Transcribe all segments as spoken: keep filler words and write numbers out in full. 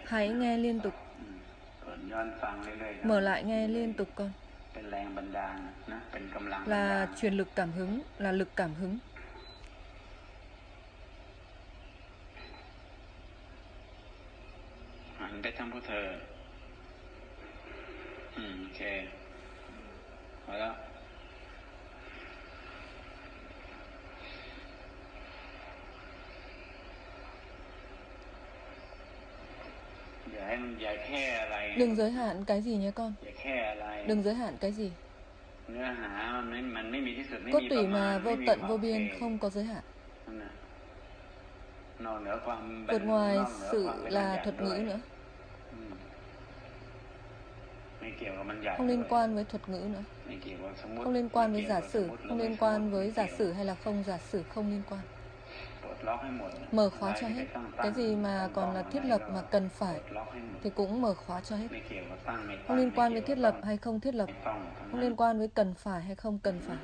Hãy nghe liên tục. Mở lại nghe liên tục con. Là truyền lực cảm hứng, là lực cảm hứng. Hẳn cái thăm của thờ. Ừ, ok. Rồi đó. Đừng giới hạn cái gì nhé con. Đừng giới hạn cái gì. Cốt tủy mà vô tận vô biên không có giới hạn. Vượt ngoài sự là thuật ngữ nữa. Không liên quan với thuật ngữ nữa. Không liên quan với giả sử. Không liên quan với giả sử hay là không giả sử. Không liên quan. Mở khóa cho hết. Cái gì mà còn là thiết lập mà cần phải thì cũng mở khóa cho hết. Không liên quan với thiết lập hay không thiết lập. Không liên quan với cần phải hay không cần phải.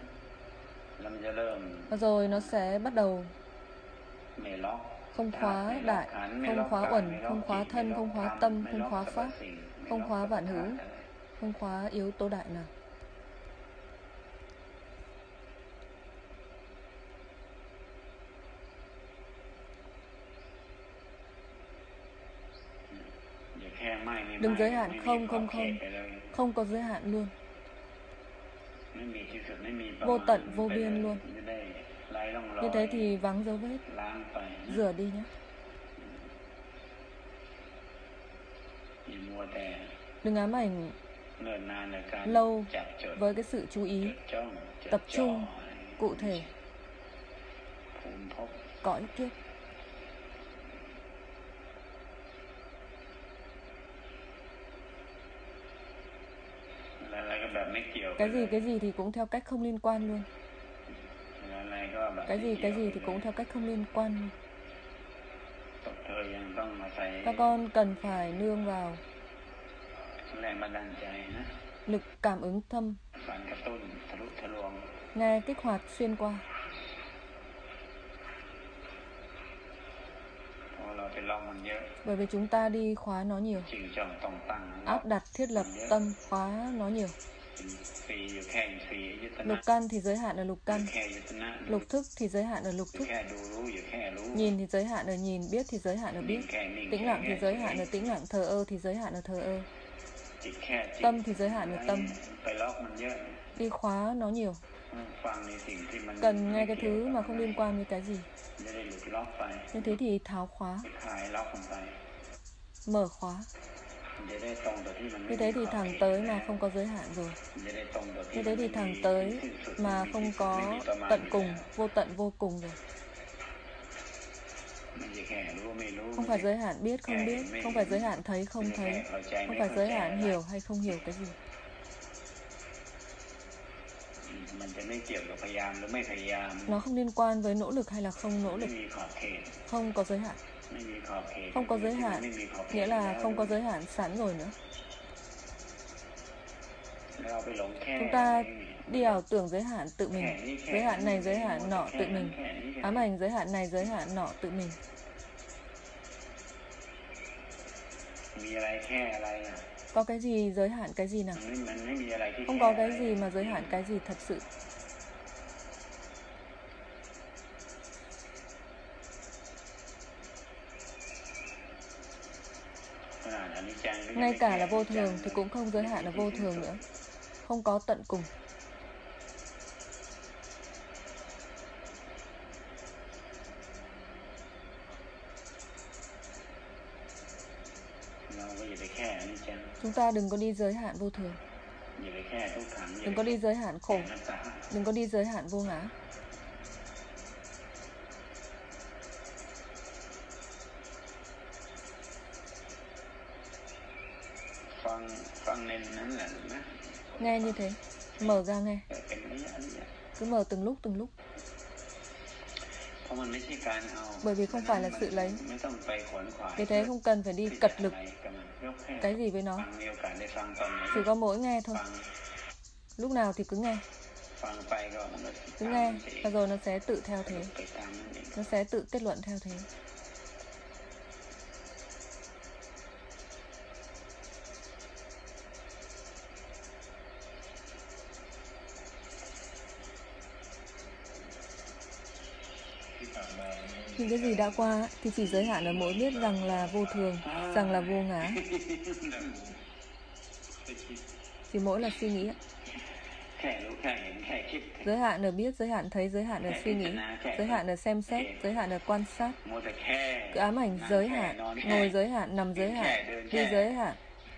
Và rồi nó sẽ bắt đầu không khóa đại, không khóa uẩn, không khóa thân, không khóa tâm, không khóa pháp, không khóa vạn hữu, không khóa yếu tố đại nào. Đừng giới hạn không, không, không. Không có giới hạn luôn. Vô tận, vô biên luôn. Như thế thì vắng dấu vết. Rửa đi nhé. Đừng ám ảnh lâu với cái sự chú ý, tập trung, cụ thể, cõi kiếp. Cái gì, cái gì thì cũng theo cách không liên quan luôn. Cái gì, cái gì thì cũng theo cách không liên quan luôn. Các con cần phải nương vào lực cảm ứng thâm, nghe kích hoạt xuyên qua. Bởi vì chúng ta đi khóa nó nhiều, áp đặt thiết lập tâm khóa nó nhiều. Lục căn thì giới hạn ở lục căn, lục thức thì giới hạn ở lục thức, nhìn thì giới hạn ở nhìn, biết thì giới hạn ở biết, tĩnh lặng thì giới hạn ở tĩnh lặng, thờ ơ thì giới hạn ở thờ ơ, tâm thì giới hạn ở tâm. Đi khóa nó nhiều, cần nghe cái thứ mà không liên quan với cái gì. Như thế thì tháo khóa, mở khóa. Như thế thì thẳng tới mà không có giới hạn rồi. Như thế thì thẳng tới mà không có tận cùng, vô tận vô cùng rồi. Không phải giới hạn biết không biết, không phải giới hạn thấy không thấy, không phải giới hạn hiểu hay không hiểu cái gì. Nó không liên quan với nỗ lực hay là không nỗ lực. Không có giới hạn. Không có giới hạn nghĩa là không có giới hạn sẵn rồi nữa. Chúng ta đi ảo tưởng giới hạn tự mình. Giới hạn này, giới hạn nọ tự mình. Ám ảnh giới hạn này, giới hạn nọ tự mình. Có cái gì giới hạn cái gì nào? Không có cái gì mà giới hạn cái gì thật sự. Ngay cả là vô thường thì cũng không giới hạn là vô thường nữa. Không có tận cùng. Chúng ta đừng có đi giới hạn vô thường. Đừng có đi giới hạn khổ. Đừng có đi giới hạn vô ngã. Nghe như thế, mở ra nghe. Cứ mở từng lúc từng lúc. Bởi vì không phải là sự lấy. Vì thế không cần phải đi cật lực cái gì với nó. Chỉ có mỗi nghe thôi. Lúc nào thì cứ nghe. Cứ nghe và rồi nó sẽ tự theo thế. Nó sẽ tự kết luận theo thế. những cái gì đã qua thì chỉ giới hạn ở mỗi biết rằng là vô thường, rằng là vô ngã. Chỉ mỗi là suy nghĩ. Giới hạn ở biết, giới hạn thấy, giới hạn ở suy nghĩ, giới hạn ở xem xét, giới hạn ở quan sát. Cứ ám ảnh giới hạn, ngồi giới hạn, nằm giới hạn, đi giới hạn,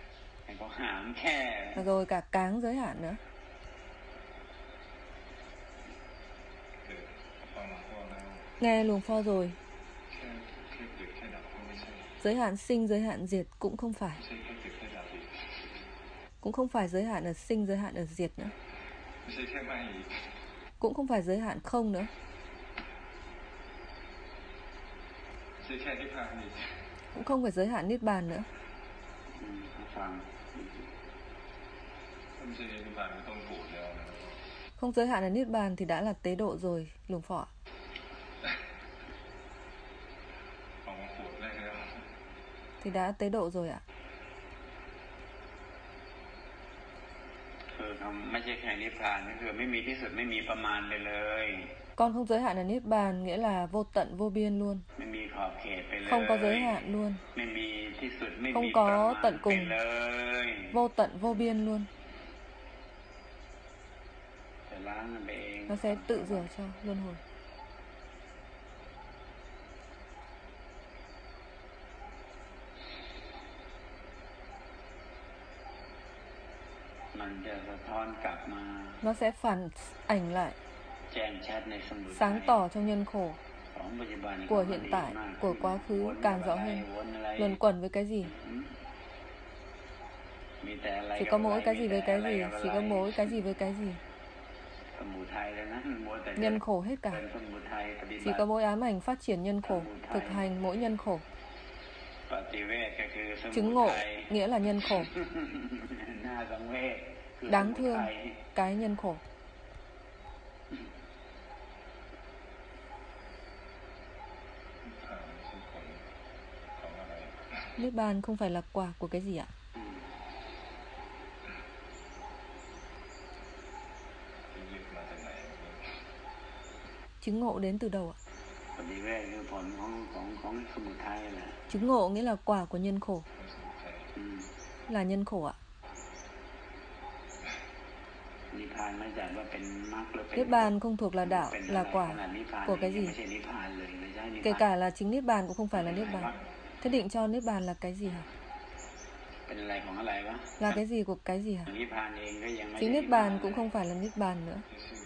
và rồi cả cáng giới hạn nữa. Nghe luồng pho rồi. Giới hạn sinh, giới hạn diệt cũng không phải. Cũng không phải giới hạn ở sinh, giới hạn ở diệt nữa. Cũng không phải giới hạn không nữa. Cũng không phải giới hạn niết bàn nữa. Không giới hạn ở niết bàn thì đã là tế độ rồi, luồng pho ạ. Thì đã tế độ rồi ạ. Con không giới hạn ở niết bàn nghĩa là vô tận vô biên luôn. Không có giới hạn luôn. Không có tận cùng. Vô tận vô biên luôn. Nó sẽ tự rửa cho luân hồi. Nó sẽ phản ảnh lại, sáng tỏ trong nhân khổ của hiện tại, của quá khứ càng rõ hơn. Luẩn quẩn với cái gì? Chỉ có mỗi cái gì với cái gì? Chỉ có mỗi cái gì với cái gì? Nhân khổ hết cả. Chỉ có mỗi ám ảnh phát triển nhân khổ, thực hành mỗi nhân khổ. Chứng ngộ nghĩa là nhân khổ. Đáng thương cái nhân khổ. Niết bàn không phải là quả của cái gì ạ? Chứng ngộ đến từ đâu ạ? Chứng ngộ nghĩa là quả của nhân khổ. Là nhân khổ ạ. Niết bàn không thuộc là đạo, là quả của cái gì? Kể cả là chính niết bàn cũng không phải là niết bàn. Thế định cho niết bàn là cái gì hả? Là cái gì của cái gì hả? Chính niết bàn cũng không phải là niết bàn nữa.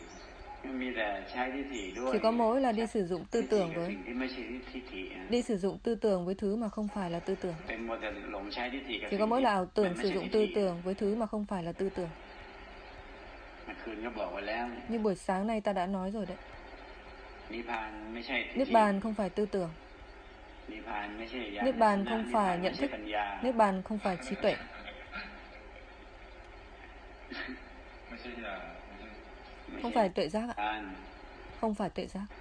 Chỉ có mỗi là đi sử dụng tư tưởng với Đi sử dụng tư tưởng với thứ mà không phải là tư tưởng. Chỉ có mỗi là ảo tưởng sử dụng tư tưởng với thứ mà không phải là tư tưởng. Như buổi sáng nay ta đã nói rồi đấy. Niết bàn không phải tư tưởng. Niết bàn không phải nhận thức. Niết bàn không phải trí tuệ. Không phải tuệ giác ạ. Không phải tuệ giác.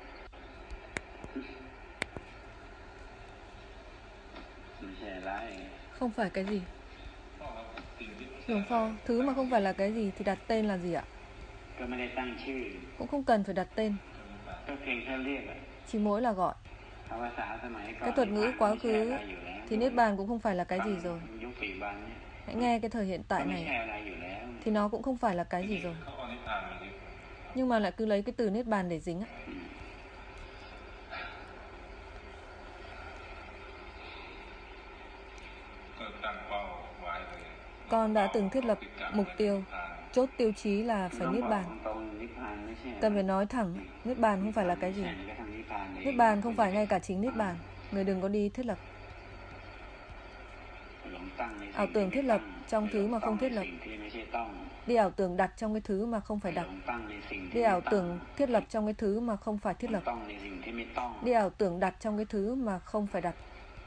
Không phải cái gì? Luồng pho, thứ mà không phải là cái gì thì đặt tên là gì ạ? Cũng không cần phải đặt tên. Chỉ mỗi là gọi. Cái thuật ngữ quá khứ thì niết bàn cũng không phải là cái gì rồi. Hãy nghe cái thời hiện tại này thì nó cũng không phải là cái gì rồi. Nhưng mà lại cứ lấy cái từ niết bàn để dính ạ. Con đã từng thiết lập mục tiêu, chốt tiêu chí là phải niết bàn. Cần phải nói thẳng, niết bàn không phải là cái gì. Niết bàn không phải ngay cả chính niết bàn. Người đừng có đi thiết lập. Ảo tưởng thiết lập trong thứ mà không thiết lập. Đi ảo tưởng đặt trong cái thứ mà không phải đặt. Đi ảo tưởng thiết lập trong cái thứ mà không phải thiết lập. Đi ảo tưởng đặt trong cái thứ mà không phải đặt.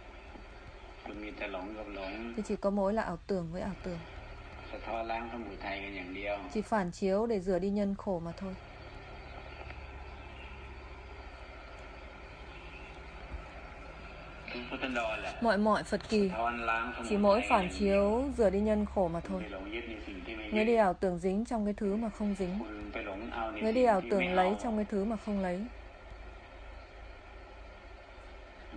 Thì chỉ có mỗi là ảo tưởng với ảo tưởng. Chỉ phản chiếu để rửa đi nhân khổ mà thôi. Mọi mọi Phật kỳ chỉ mỗi phản chiếu rửa đi nhân khổ mà thôi. Người đi ảo tưởng dính trong cái thứ mà không dính. Người đi ảo tưởng lấy trong cái thứ mà không lấy.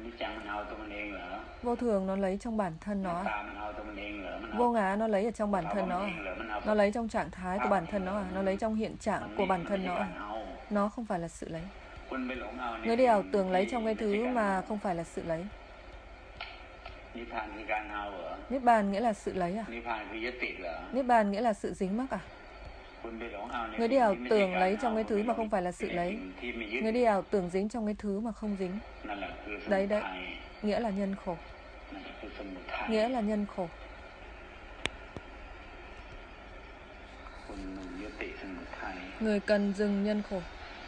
Vô thường nó lấy trong bản thân nó à? Vô ngã nó lấy ở trong bản thân nó à? Nó lấy trong trạng thái của bản thân nó à? Nó lấy trong hiện trạng của bản thân nó à? Nó không phải là sự lấy. Người đi ảo tưởng lấy trong cái thứ mà không phải là sự lấy. Niết bàn nghĩa là sự lấy à? Niết bàn nghĩa là sự dính mắc à? Người đi ảo tưởng lấy trong cái thứ mà không phải là sự lấy. Người đi ảo tưởng dính trong cái thứ mà không dính. Đấy đấy, nghĩa là nhân khổ. Nghĩa là nhân khổ. Người cần dừng nhân khổ.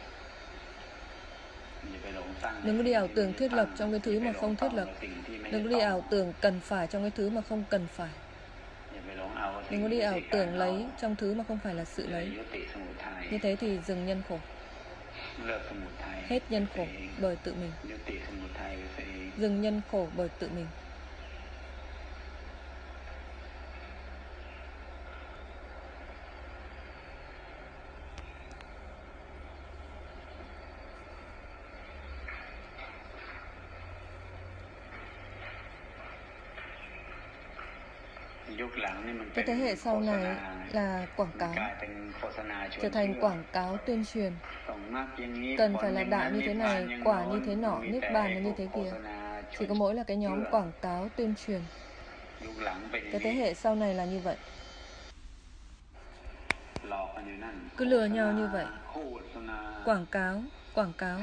Đừng có đi ảo tưởng thiết lập trong cái thứ mà không thiết lập. Đừng có đi ảo tưởng cần phải trong cái thứ mà không cần phải. Đừng có đi ảo tưởng lấy trong thứ mà không phải là sự lấy. Như thế thì dừng nhân khổ. Hết nhân khổ bởi tự mình. Dừng nhân khổ bởi tự mình. Cái thế hệ sau này là quảng cáo, trở thành quảng cáo tuyên truyền. Cần phải là đạo như thế này, quả như thế nọ, niết bàn là như thế kia. Chỉ có mỗi là cái nhóm quảng cáo tuyên truyền. Cái thế hệ sau này là như vậy. Cứ lừa nhau như vậy. Quảng cáo, quảng cáo.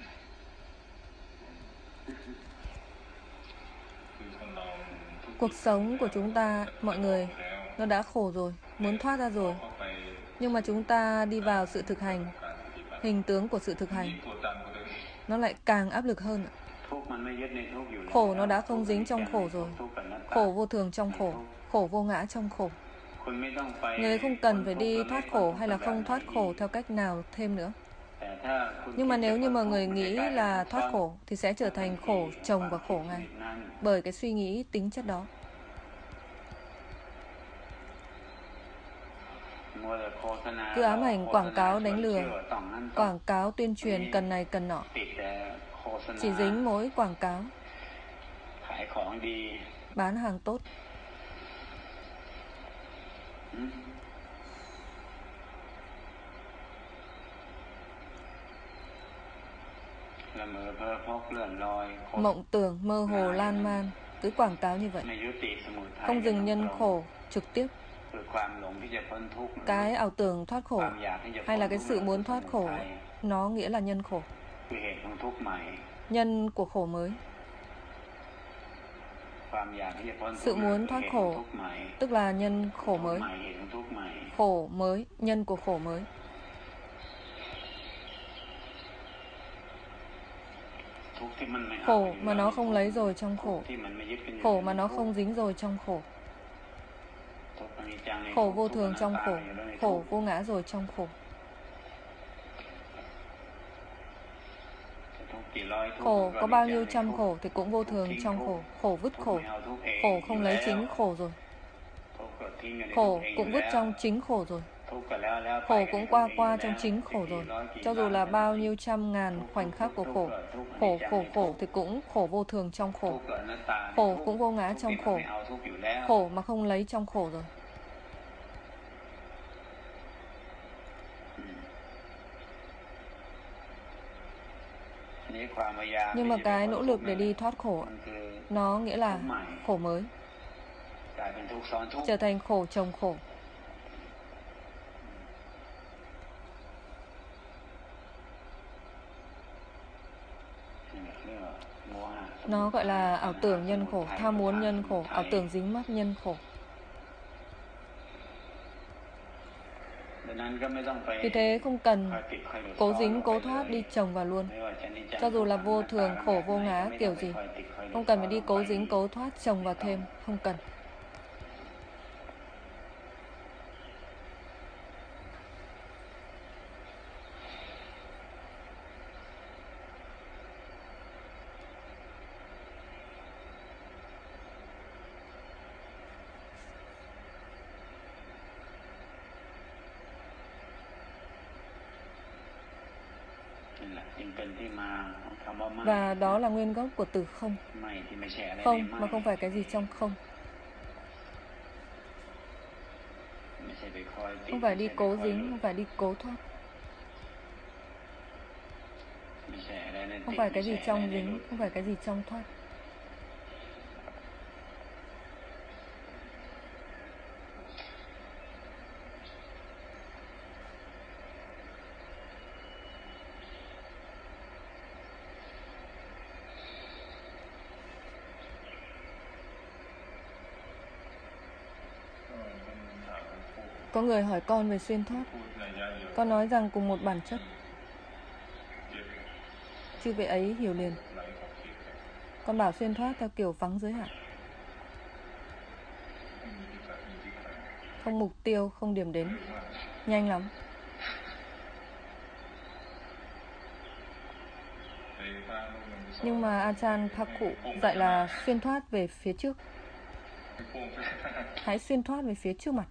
Cuộc sống của chúng ta, mọi người, nó đã khổ rồi, muốn thoát ra rồi. Nhưng mà chúng ta đi vào sự thực hành, hình tướng của sự thực hành, nó lại càng áp lực hơn. Khổ nó đã không dính trong khổ rồi. Khổ vô thường trong khổ, khổ vô ngã trong khổ. Người không cần phải đi thoát khổ hay là không thoát khổ theo cách nào thêm nữa. Nhưng mà nếu như mà người nghĩ là thoát khổ thì sẽ trở thành khổ chồng vào khổ ngay, bởi cái suy nghĩ tính chất đó. Cứ ám ảnh quảng cáo đánh lừa, quảng cáo tuyên truyền cần này cần nọ, chỉ dính mỗi quảng cáo, bán hàng tốt. Mộng tưởng, mơ hồ, lan man, cứ quảng cáo như vậy. Không dừng nhân khổ trực tiếp. Cái ảo tưởng thoát khổ hay là cái sự muốn thoát khổ, nó nghĩa là nhân khổ. Nhân của khổ mới. Sự muốn thoát khổ tức là nhân khổ mới. Khổ mới, nhân của khổ mới. Khổ mà nó không lấy rồi trong khổ. Khổ mà nó không dính rồi trong khổ. Khổ vô thường trong khổ. Khổ vô ngã rồi trong khổ. Khổ có bao nhiêu trăm khổ thì cũng vô thường trong khổ. Khổ vứt khổ. Khổ không lấy chính khổ rồi. Khổ cũng vứt trong chính khổ rồi. Khổ cũng qua qua trong chính khổ rồi. Cho dù là bao nhiêu trăm ngàn khoảnh khắc của khổ, khổ khổ khổ thì cũng khổ vô thường trong khổ. Khổ cũng vô ngã trong khổ. Khổ mà không lấy trong khổ rồi. Nhưng mà cái nỗ lực để đi thoát khổ, nó nghĩa là khổ mới, trở thành khổ chồng khổ. Nó gọi là ảo tưởng nhân khổ, tham muốn nhân khổ, ảo tưởng dính mắc nhân khổ. Vì thế không cần cố dính, cố thoát đi chồng vào luôn. Cho dù là vô thường, khổ, vô ngã kiểu gì, không cần phải đi cố dính, cố thoát chồng vào thêm, không cần. Và đó là nguyên gốc của từ không. Không mà không phải cái gì trong không. Không phải đi cố dính, không phải đi cố thoát. Không phải cái gì trong dính, không phải cái gì trong thoát. Có người hỏi con về xuyên thoát. Con nói rằng cùng một bản chất. Chư vị ấy hiểu liền. Con bảo xuyên thoát theo kiểu vắng giới hạn. Không mục tiêu, không điểm đến. Nhanh lắm. Nhưng mà Ajahn Paku dạy là xuyên thoát về phía trước. Hãy xuyên thoát về phía trước mặt.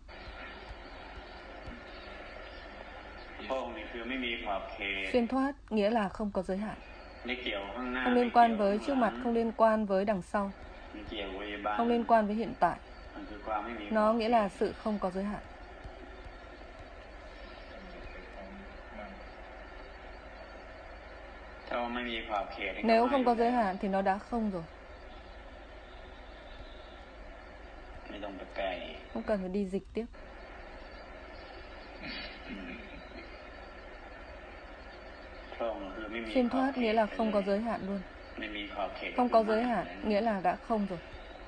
Xuyên thoát nghĩa là không có giới hạn. Không liên quan với trước mặt, không liên quan với đằng sau, không liên quan với hiện tại. Nó nghĩa là sự không có giới hạn. Nếu không có giới hạn thì nó đã không rồi. Không cần phải đi dịch tiếp. Xuyên thoát nghĩa là không có giới hạn luôn. Không có giới hạn nghĩa là đã không rồi.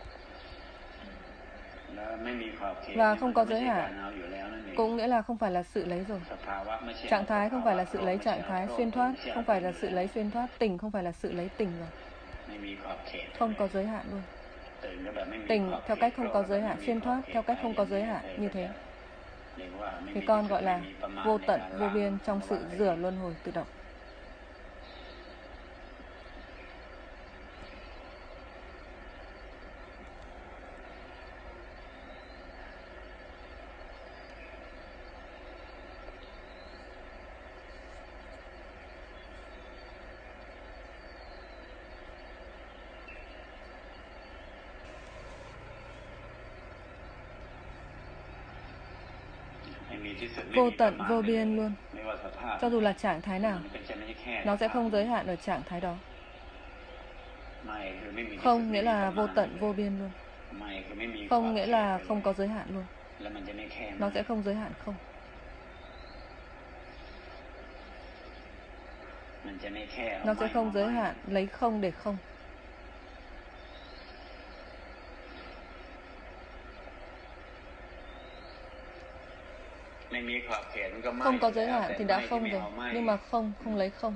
Và không có giới hạn cũng nghĩa là không phải là sự lấy rồi. Trạng thái không phải là sự lấy trạng thái. Xuyên thoát không phải là sự lấy xuyên thoát. Tỉnh không phải là sự lấy tỉnh rồi. Không có giới hạn luôn. Tỉnh theo cách không có giới hạn, xuyên thoát theo cách không có giới hạn, như thế thì con gọi là vô tận, vô biên trong sự rửa luân hồi tự động. Vô tận, vô biên luôn. Cho dù là trạng thái nào, nó sẽ không giới hạn ở trạng thái đó. Không nghĩa là vô tận, vô biên luôn. Không nghĩa là không có giới hạn luôn. Nó sẽ không giới hạn không. Nó sẽ không giới hạn lấy không để không. Không có giới hạn thì đã không rồi. Nhưng mà không, không lấy không.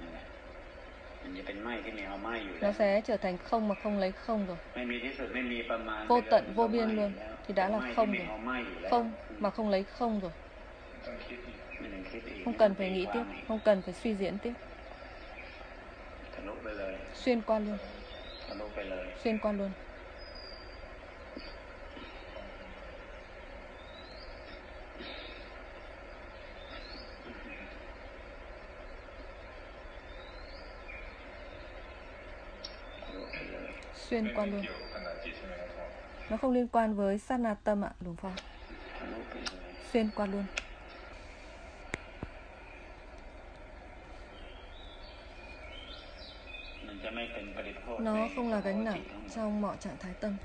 Nó sẽ trở thành không mà không lấy không rồi. Vô tận, vô biên luôn thì đã là không rồi. Không mà không lấy không rồi. Không cần phải nghĩ tiếp, không cần phải suy diễn tiếp. Xuyên qua luôn. Xuyên qua luôn. Xuyên qua luôn. Nó không liên quan với sát na tâm ạ, Luồng Phong. Xuyên qua luôn. Nó không là gánh nặng trong mọi trạng thái tâm.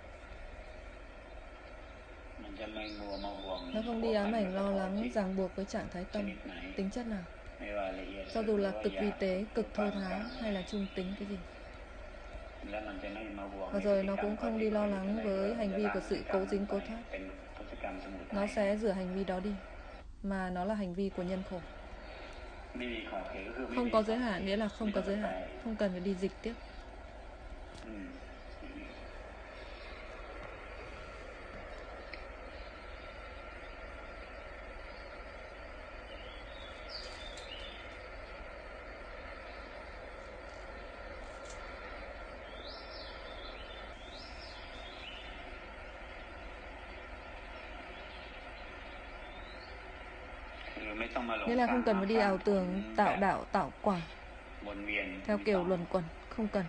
Nó không đi ám ảnh lo lắng ràng buộc với trạng thái tâm tính chất nào, cho dù là cực vi tế, cực thô thái hay là trung tính cái gì. Và rồi nó cũng không đi lo lắng với hành vi của sự cố dính cố thoát. Nó sẽ rửa hành vi đó đi, mà nó là hành vi của nhân khổ. Không có giới hạn nghĩa là không có giới hạn. Không cần phải đi dịch tiếp. Nghĩa là không cần phải đi ảo tưởng tạo đạo tạo quả. theo kiểu luẩn quẩn, không cần.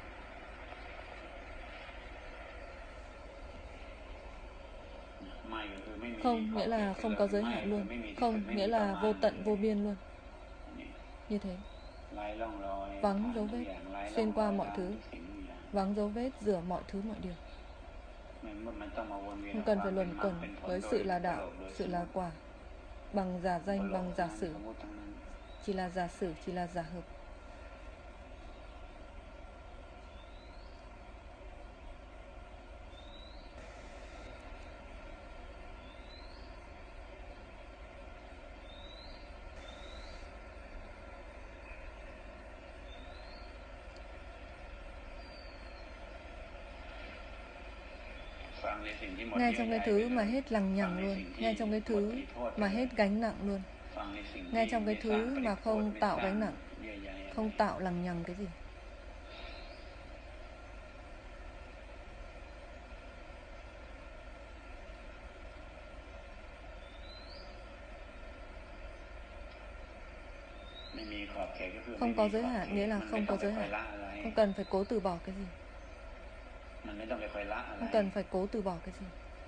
Không nghĩa là không có giới hạn luôn. Không nghĩa là vô tận vô biên luôn. Như thế. Vắng dấu vết, xuyên qua mọi thứ. Vắng dấu vết, rửa mọi thứ mọi điều. Không cần phải luẩn quẩn với sự là đạo, sự là quả, bằng giả danh, bằng giả sử. Chỉ là giả sử, chỉ là giả hợp. Ngay trong cái thứ mà hết lằng nhằng luôn. Ngay trong cái thứ mà hết gánh nặng luôn. Ngay trong cái thứ mà không tạo gánh nặng, không tạo lằng nhằng cái gì. Không có giới hạn nghĩa là không có giới hạn. Không cần phải cố từ bỏ cái gì. Không cần phải cố từ bỏ cái gì.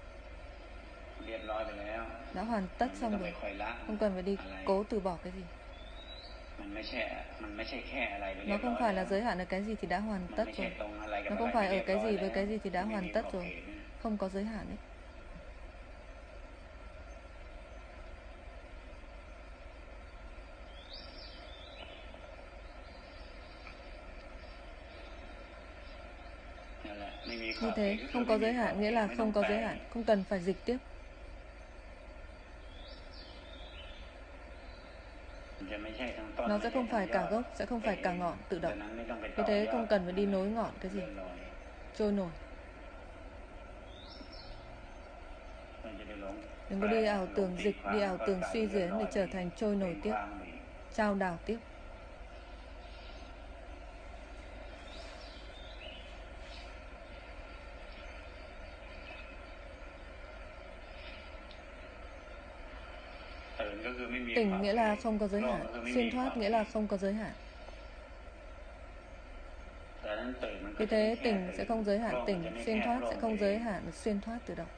Đã hoàn tất xong rồi. Không cần phải đi cố từ bỏ cái gì. Nó không phải là giới hạn ở cái gì thì đã hoàn tất rồi. Nó không phải ở cái gì với cái gì thì đã hoàn tất rồi. Không có giới hạn ấy. Như thế, không có giới hạn nghĩa là không có giới hạn. Không cần phải dịch tiếp. Nó sẽ không phải cả gốc, sẽ không phải cả ngọn tự động. Vì thế không cần phải đi nối ngọn cái gì, trôi nổi. Đừng có đi ảo tưởng dịch, đi ảo tưởng suy diễn để trở thành trôi nổi tiếp, trao đảo tiếp. Tỉnh nghĩa là không có giới hạn. Xuyên thoát nghĩa là không có giới hạn. Vì thế tỉnh sẽ không giới hạn tỉnh. Xuyên thoát sẽ không giới hạn xuyên thoát tự động.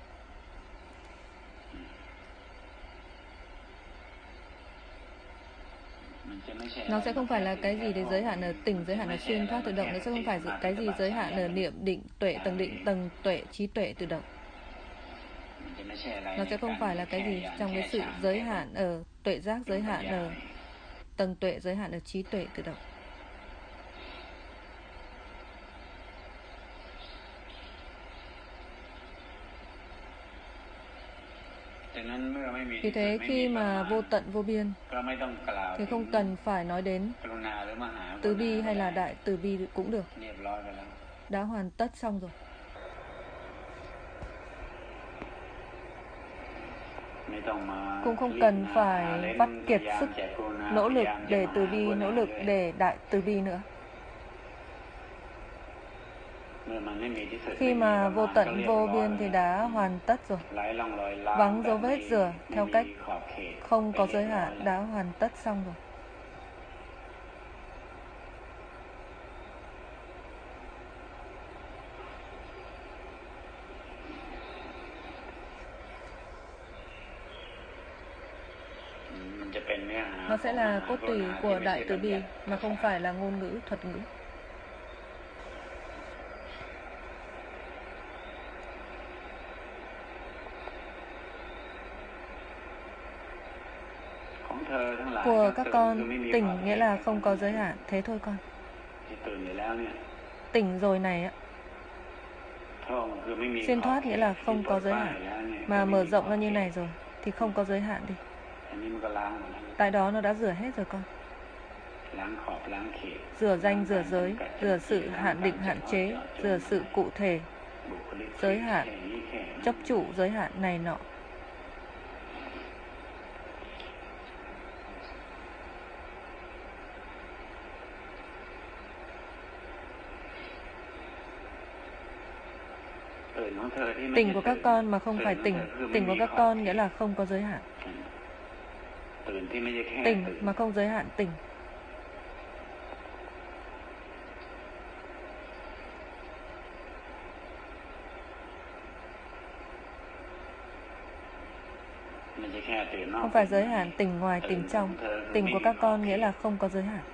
Nó sẽ không phải là cái gì để giới hạn ở tỉnh, giới hạn ở xuyên thoát tự động. Nó sẽ không phải cái gì giới hạn ở niệm, định, tuệ, tầng định, tầng tuệ, trí tuệ tự động. Nó sẽ không phải là cái gì trong cái sự giới hạn ở tuệ giác, giới hạn ở tầng tuệ, giới hạn ở trí tuệ tự động. Vì thế khi mà vô tận vô biên thì không cần phải nói đến từ bi hay là đại từ bi cũng được. Đã hoàn tất xong rồi. Cũng không cần phải vắt kiệt sức nỗ lực để từ bi, nỗ lực để đại từ bi nữa. Khi mà vô tận vô biên thì đã hoàn tất rồi. Vắng dấu vết rửa theo cách không có giới hạn đã hoàn tất xong rồi. Nó sẽ là cốt tủy của đại từ bi mà không phải là ngôn ngữ, thuật ngữ. Của các con, tỉnh nghĩa là không có giới hạn. Thế thôi con. Tỉnh rồi này ạ. Xuyên thoát nghĩa là không có giới hạn. Mà mở rộng ra như này rồi thì không có giới hạn đi. Tại đó nó đã rửa hết rồi con. Rửa danh, rửa giới, rửa sự hạn định, hạn chế, rửa sự cụ thể, giới hạn, chấp trụ, giới hạn này nọ. Tỉnh của các con mà không phải tỉnh. Tỉnh của các con nghĩa là không có giới hạn. Tỉnh mà không giới hạn tỉnh. Không phải giới hạn tỉnh ngoài tỉnh trong. Tỉnh của các con nghĩa là không có giới hạn.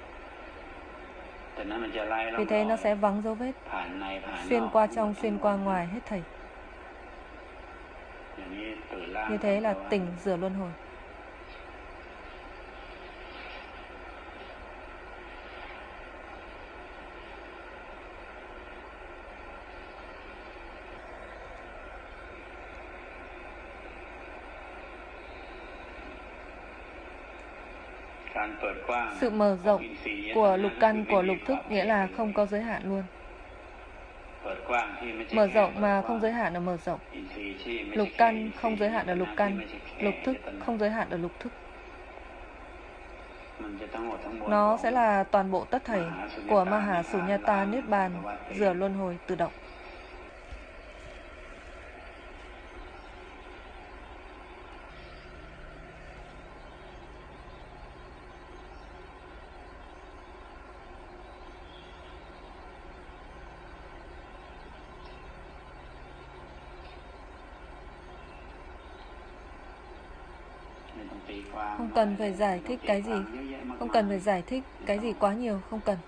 Vì thế nó sẽ vắng dấu vết, xuyên qua trong, xuyên qua ngoài hết thảy. Như thế là tỉnh rửa luân hồi. Sự mở rộng của lục căn của lục thức nghĩa là không có giới hạn luôn. Mở rộng mà không giới hạn ở mở rộng. Lục căn không giới hạn ở lục căn. Lục thức không giới hạn ở lục thức. Nó sẽ là toàn bộ tất thảy của Maha Sunyata Niết Bàn, rửa luân hồi tự động. Không cần phải giải thích cái gì. Không cần phải giải thích cái gì quá nhiều. Không cần.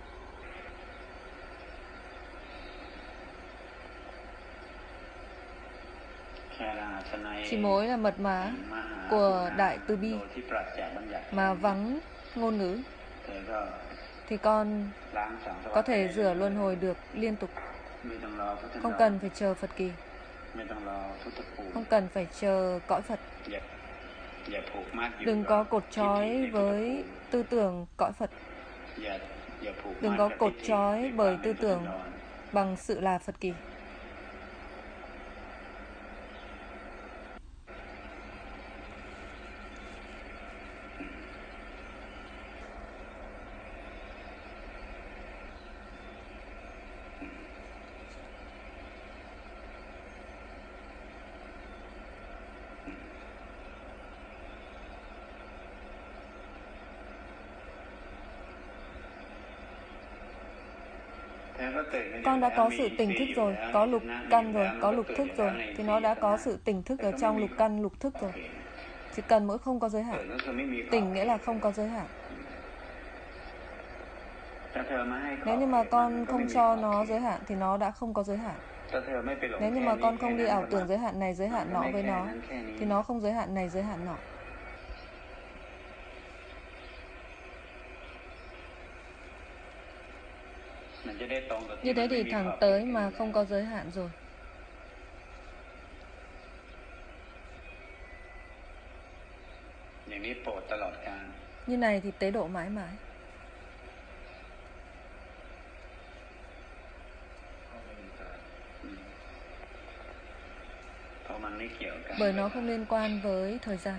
Chỉ mối là mật mã của Đại Từ Bi mà vắng ngôn ngữ, thì con có thể rửa luân hồi được liên tục. Không cần phải chờ Phật kỳ. Không cần phải chờ cõi Phật. Đừng có cột trói với tư tưởng cõi Phật. Đừng có cột trói bởi tư tưởng bằng sự là Phật kỳ. Con đã có sự tỉnh thức rồi, có lục căn rồi, có lục thức rồi, thì nó đã có sự tỉnh thức ở trong lục căn, lục thức rồi. Chỉ cần mỗi không có giới hạn. Tỉnh nghĩa là không có giới hạn. Nếu như mà con không cho nó giới hạn thì nó đã không có giới hạn. Nếu như mà con không đi ảo tưởng giới hạn này, giới hạn nọ với nó, thì nó không giới hạn này, giới hạn nọ. Như thế thì thẳng tới mà không có giới hạn rồi. Như này thì tế độ mãi mãi. Bởi nó không liên quan với thời gian.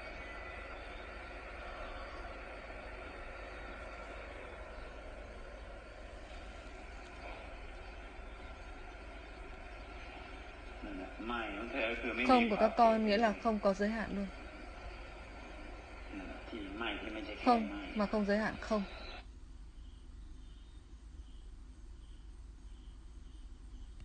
Không của các con nghĩa là không có giới hạn luôn. Không mà không giới hạn không.